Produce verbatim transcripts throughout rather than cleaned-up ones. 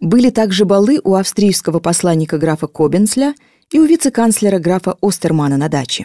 Были также балы у австрийского посланника графа Кобенцля и у вице-канцлера графа Остермана на даче.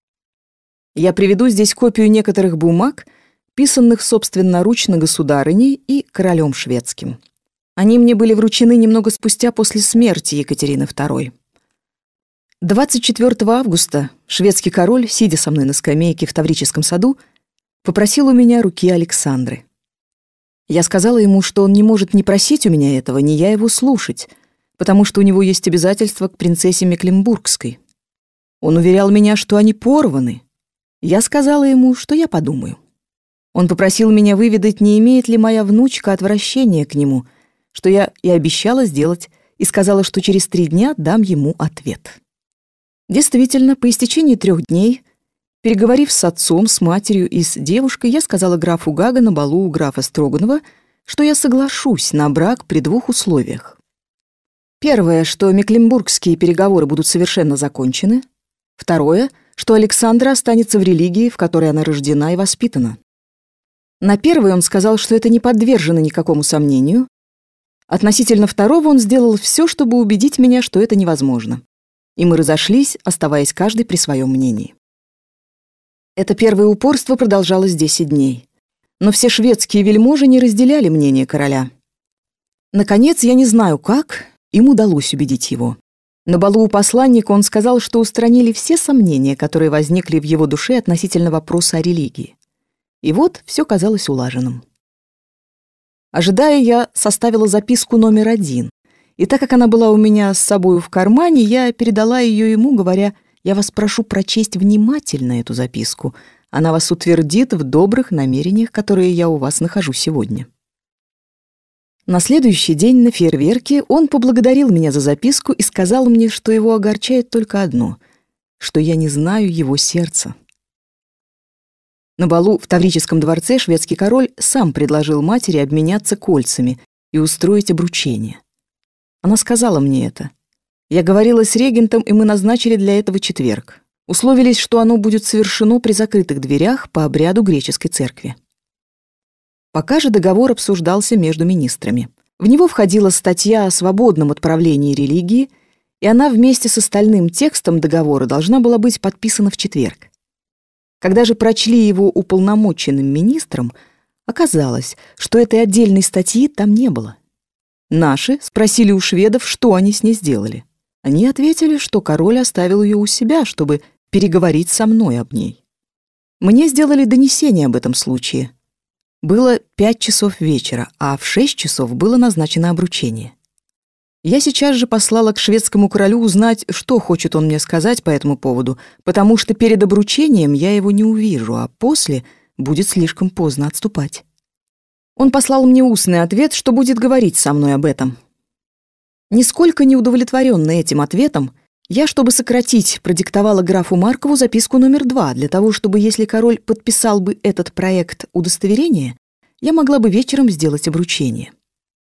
Я приведу здесь копию некоторых бумаг, писанных собственноручно государыней и королем шведским. Они мне были вручены немного спустя после смерти Екатерины второй. двадцать четвёртого августа шведский король, сидя со мной на скамейке в Таврическом саду, попросил у меня руки Александры. Я сказала ему, что он не может ни просить у меня этого, ни я его слушать, потому что у него есть обязательства к принцессе Мекленбургской. Он уверял меня, что они порваны. Я сказала ему, что я подумаю. Он попросил меня выведать, не имеет ли моя внучка отвращения к нему, что я и обещала сделать, и сказала, что через три дня дам ему ответ. Действительно, по истечении трех дней, переговорив с отцом, с матерью и с девушкой, я сказала графу Гага на балу у графа Строганова, что я соглашусь на брак при двух условиях. Первое, что мекленбургские переговоры будут совершенно закончены. Второе, что Александра останется в религии, в которой она рождена и воспитана. На первое он сказал, что это не подвержено никакому сомнению. Относительно второго он сделал все, чтобы убедить меня, что это невозможно. И мы разошлись, оставаясь каждый при своем мнении. Это первое упорство продолжалось десять дней. Но все шведские вельможи не разделяли мнение короля. Наконец, я не знаю как, им удалось убедить его. На балу у посланника он сказал, что устранили все сомнения, которые возникли в его душе относительно вопроса о религии. И вот все казалось улаженным. Ожидая, я составила записку номер один. И так как она была у меня с собою в кармане, я передала ее ему, говоря: «Я вас прошу прочесть внимательно эту записку. Она вас утвердит в добрых намерениях, которые я у вас нахожу сегодня». На следующий день на фейерверке он поблагодарил меня за записку и сказал мне, что его огорчает только одно — что я не знаю его сердца. На балу в Таврическом дворце шведский король сам предложил матери обменяться кольцами и устроить обручение. Она сказала мне это. Я говорила с регентом, и мы назначили для этого четверг. Условились, что оно будет совершено при закрытых дверях по обряду греческой церкви. Пока же договор обсуждался между министрами. В него входила статья о свободном отправлении религии, и она вместе с остальным текстом договора должна была быть подписана в четверг. Когда же прочли его уполномоченным министрам, оказалось, что этой отдельной статьи там не было. Наши спросили у шведов, что они с ней сделали. Они ответили, что король оставил ее у себя, чтобы переговорить со мной об ней. Мне сделали донесение об этом случае. Было пять часов вечера, а в шесть часов было назначено обручение. Я сейчас же послала к шведскому королю узнать, что хочет он мне сказать по этому поводу, потому что перед обручением я его не увижу, а после будет слишком поздно отступать. Он послал мне устный ответ, что будет говорить со мной об этом. Нисколько не удовлетворенная этим ответом, я, чтобы сократить, продиктовала графу Маркову записку номер два, для того, чтобы, если король подписал бы этот проект удостоверения, я могла бы вечером сделать обручение.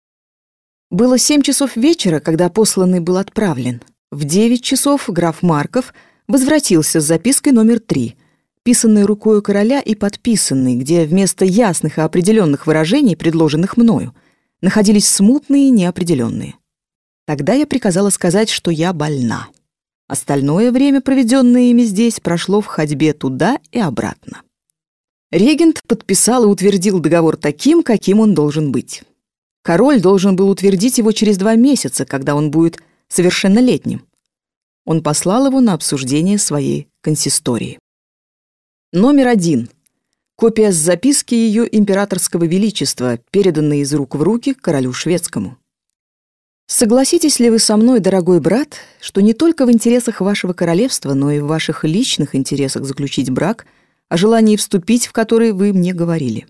Было семь часов вечера, когда посланный был отправлен. В девять часов граф Марков возвратился с запиской номер три, писанной рукою короля и подписанной, где вместо ясных и определенных выражений, предложенных мною, находились смутные и неопределенные. Тогда я приказала сказать, что я больна. Остальное время, проведенное ими здесь, прошло в ходьбе туда и обратно. Регент подписал и утвердил договор таким, каким он должен быть. Король должен был утвердить его через два месяца, когда он будет совершеннолетним. Он послал его на обсуждение своей консистории. Номер один. Копия с записки ее императорского величества, переданной из рук в руки королю шведскому. Согласитесь ли вы со мной, дорогой брат, что не только в интересах вашего королевства, но и в ваших личных интересах заключить брак, о желании вступить в который вы мне говорили?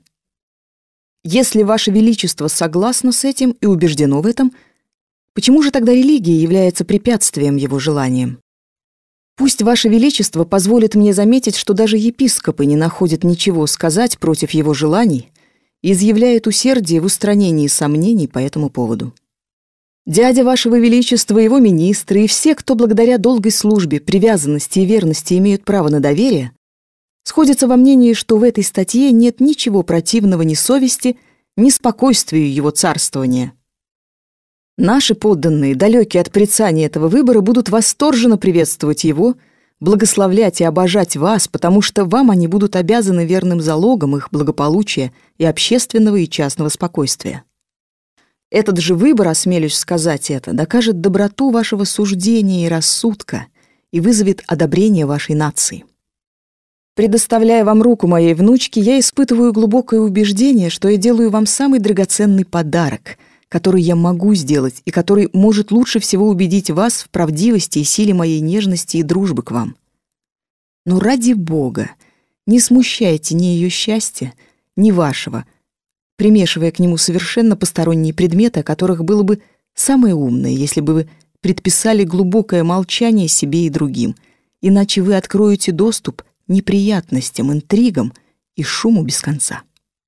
Если ваше величество согласно с этим и убеждено в этом, почему же тогда религия является препятствием его желаниям? Пусть ваше величество позволит мне заметить, что даже епископы не находят ничего сказать против его желаний и изъявляют усердие в устранении сомнений по этому поводу. Дядя вашего величества, его министры и все, кто благодаря долгой службе, привязанности и верности имеют право на доверие, сходятся во мнении, что в этой статье нет ничего противного ни совести, ни спокойствию его царствования. Наши подданные, далекие от порицания этого выбора, будут восторженно приветствовать его, благословлять и обожать вас, потому что вам они будут обязаны верным залогом их благополучия и общественного и частного спокойствия. Этот же выбор, осмелюсь сказать это, докажет доброту вашего суждения и рассудка и вызовет одобрение вашей нации. Предоставляя вам руку моей внучки, я испытываю глубокое убеждение, что я делаю вам самый драгоценный подарок, который я могу сделать и который может лучше всего убедить вас в правдивости и силе моей нежности и дружбы к вам. Но ради Бога, не смущайте ни ее счастья, ни вашего, примешивая к нему совершенно посторонние предметы, о которых было бы самое умное, если бы вы предписали глубокое молчание себе и другим, иначе вы откроете доступ неприятностям, интригам и шуму без конца.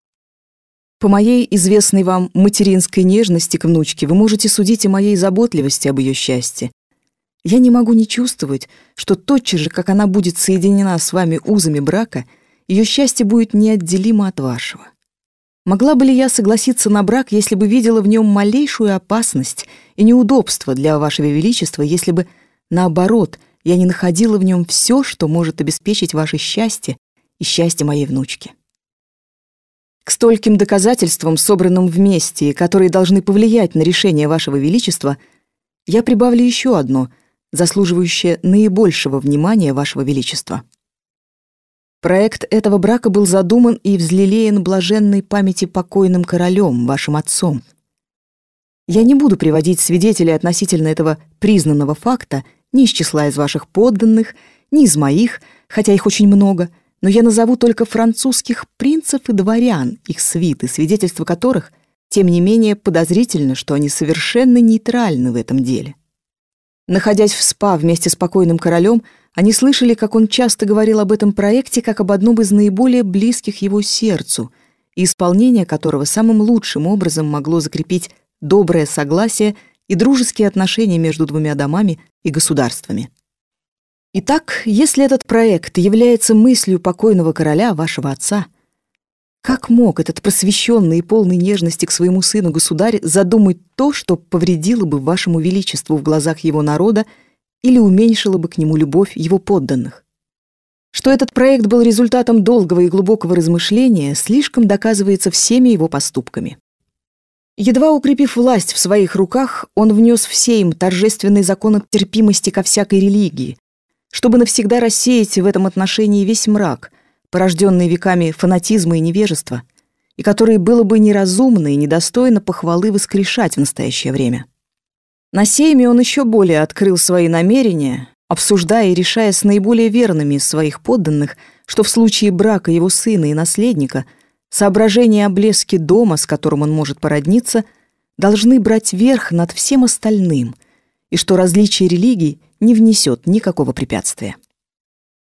По моей известной вам материнской нежности к внучке вы можете судить о моей заботливости об ее счастье. Я не могу не чувствовать, что тотчас же, как она будет соединена с вами узами брака, ее счастье будет неотделимо от вашего. Могла бы ли я согласиться на брак, если бы видела в нем малейшую опасность и неудобство для вашего величества, если бы, наоборот, я не находила в нем все, что может обеспечить ваше счастье и счастье моей внучки? К стольким доказательствам, собранным вместе, и которые должны повлиять на решение вашего величества, я прибавлю еще одно, заслуживающее наибольшего внимания вашего величества. Проект этого брака был задуман и взлелеян блаженной памяти покойным королем, вашим отцом. Я не буду приводить свидетелей относительно этого признанного факта ни из числа из ваших подданных, ни из моих, хотя их очень много, но я назову только французских принцев и дворян, их свиты, свидетельства которых, тем не менее, подозрительно, что они совершенно нейтральны в этом деле. Находясь в СПА вместе с покойным королем, они слышали, как он часто говорил об этом проекте как об одном из наиболее близких его сердцу, и исполнение которого самым лучшим образом могло закрепить доброе согласие и дружеские отношения между двумя домами и государствами. Итак, если этот проект является мыслью покойного короля, вашего отца, как мог этот просвещенный и полный нежности к своему сыну государь задумать то, что повредило бы вашему величеству в глазах его народа или уменьшило бы к нему любовь его подданных? Что этот проект был результатом долгого и глубокого размышления, слишком доказывается всеми его поступками. Едва укрепив власть в своих руках, он внес в Сейм торжественный закон терпимости ко всякой религии, чтобы навсегда рассеять в этом отношении весь мрак, порожденный веками фанатизма и невежества, и который было бы неразумно и недостойно похвалы воскрешать в настоящее время. На Сейме он еще более открыл свои намерения, обсуждая и решая с наиболее верными из своих подданных, что в случае брака его сына и наследника соображения о блеске дома, с которым он может породниться, должны брать верх над всем остальным, и что различие религий не внесет никакого препятствия.